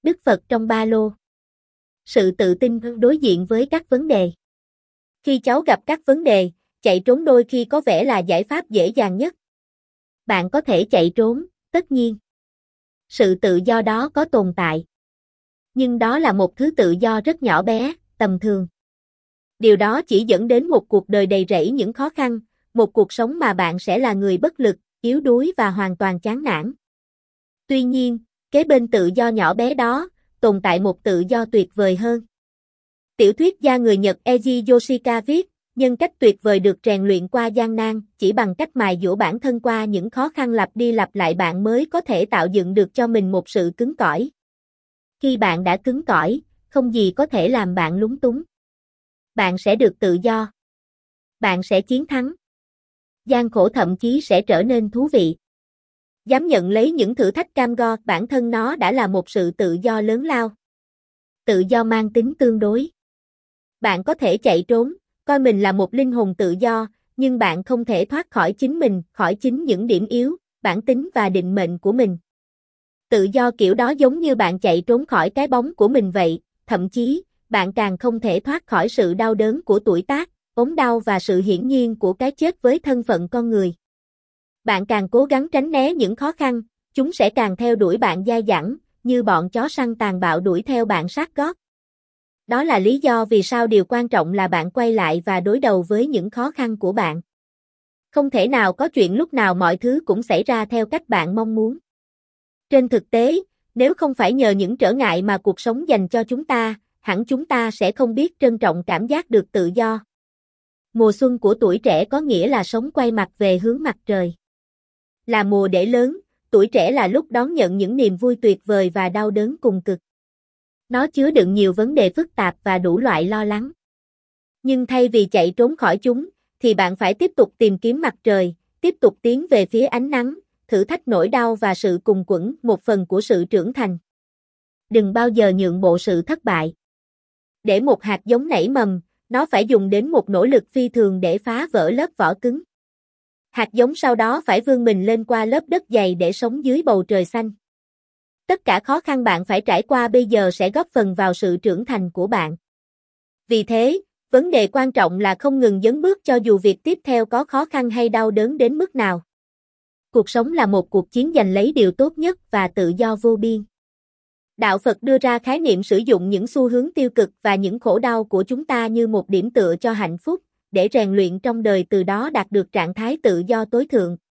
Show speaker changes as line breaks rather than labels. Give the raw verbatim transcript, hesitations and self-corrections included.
Đức Phật trong ba lô. Sự tự tin đối diện với các vấn đề. Khi cháu gặp các vấn đề, chạy trốn đôi khi có vẻ là giải pháp dễ dàng nhất. Bạn có thể chạy trốn, tất nhiên. Sự tự do đó có tồn tại. Nhưng đó là một thứ tự do rất nhỏ bé, tầm thường. Điều đó chỉ dẫn đến một cuộc đời đầy rẫy những khó khăn, một cuộc sống mà bạn sẽ là người bất lực, yếu đuối và hoàn toàn chán nản. Tuy nhiên, kế bên tự do nhỏ bé đó, tồn tại một tự do tuyệt vời hơn. Tiểu thuyết gia người Nhật Eiji Yoshika viết, nhân cách tuyệt vời được rèn luyện qua gian nan, chỉ bằng cách mài dũa bản thân qua những khó khăn lặp đi lặp lại bạn mới có thể tạo dựng được cho mình một sự cứng cỏi. Khi bạn đã cứng cỏi, không gì có thể làm bạn lúng túng. Bạn sẽ được tự do. Bạn sẽ chiến thắng. Gian khổ thậm chí sẽ trở nên thú vị. Dám nhận lấy những thử thách cam go, bản thân nó đã là một sự tự do lớn lao. Tự do mang tính tương đối. Bạn có thể chạy trốn, coi mình là một linh hồn tự do, nhưng bạn không thể thoát khỏi chính mình, khỏi chính những điểm yếu, bản tính và định mệnh của mình. Tự do kiểu đó giống như bạn chạy trốn khỏi cái bóng của mình vậy, thậm chí, bạn càng không thể thoát khỏi sự đau đớn của tuổi tác, ốm đau và sự hiển nhiên của cái chết với thân phận con người. Bạn càng cố gắng tránh né những khó khăn, chúng sẽ càng theo đuổi bạn dai dẳng, như bọn chó săn tàn bạo đuổi theo bạn sát gót. Đó là lý do vì sao điều quan trọng là bạn quay lại và đối đầu với những khó khăn của bạn. Không thể nào có chuyện lúc nào mọi thứ cũng xảy ra theo cách bạn mong muốn. Trên thực tế, nếu không phải nhờ những trở ngại mà cuộc sống dành cho chúng ta, hẳn chúng ta sẽ không biết trân trọng cảm giác được tự do. Mùa xuân của tuổi trẻ có nghĩa là sống quay mặt về hướng mặt trời. Là mùa để lớn, tuổi trẻ là lúc đón nhận những niềm vui tuyệt vời và đau đớn cùng cực. Nó chứa đựng nhiều vấn đề phức tạp và đủ loại lo lắng. Nhưng thay vì chạy trốn khỏi chúng, thì bạn phải tiếp tục tìm kiếm mặt trời, tiếp tục tiến về phía ánh nắng, thử thách nỗi đau và sự cùng quẫn, một phần của sự trưởng thành. Đừng bao giờ nhượng bộ sự thất bại. Để một hạt giống nảy mầm, nó phải dùng đến một nỗ lực phi thường để phá vỡ lớp vỏ cứng. Hạt giống sau đó phải vươn mình lên qua lớp đất dày để sống dưới bầu trời xanh. Tất cả khó khăn bạn phải trải qua bây giờ sẽ góp phần vào sự trưởng thành của bạn. Vì thế, vấn đề quan trọng là không ngừng dấn bước cho dù việc tiếp theo có khó khăn hay đau đớn đến mức nào. Cuộc sống là một cuộc chiến giành lấy điều tốt nhất và tự do vô biên. Đạo Phật đưa ra khái niệm sử dụng những xu hướng tiêu cực và những khổ đau của chúng ta như một điểm tựa cho hạnh phúc, để rèn luyện trong đời từ đó đạt được trạng thái tự do tối thượng.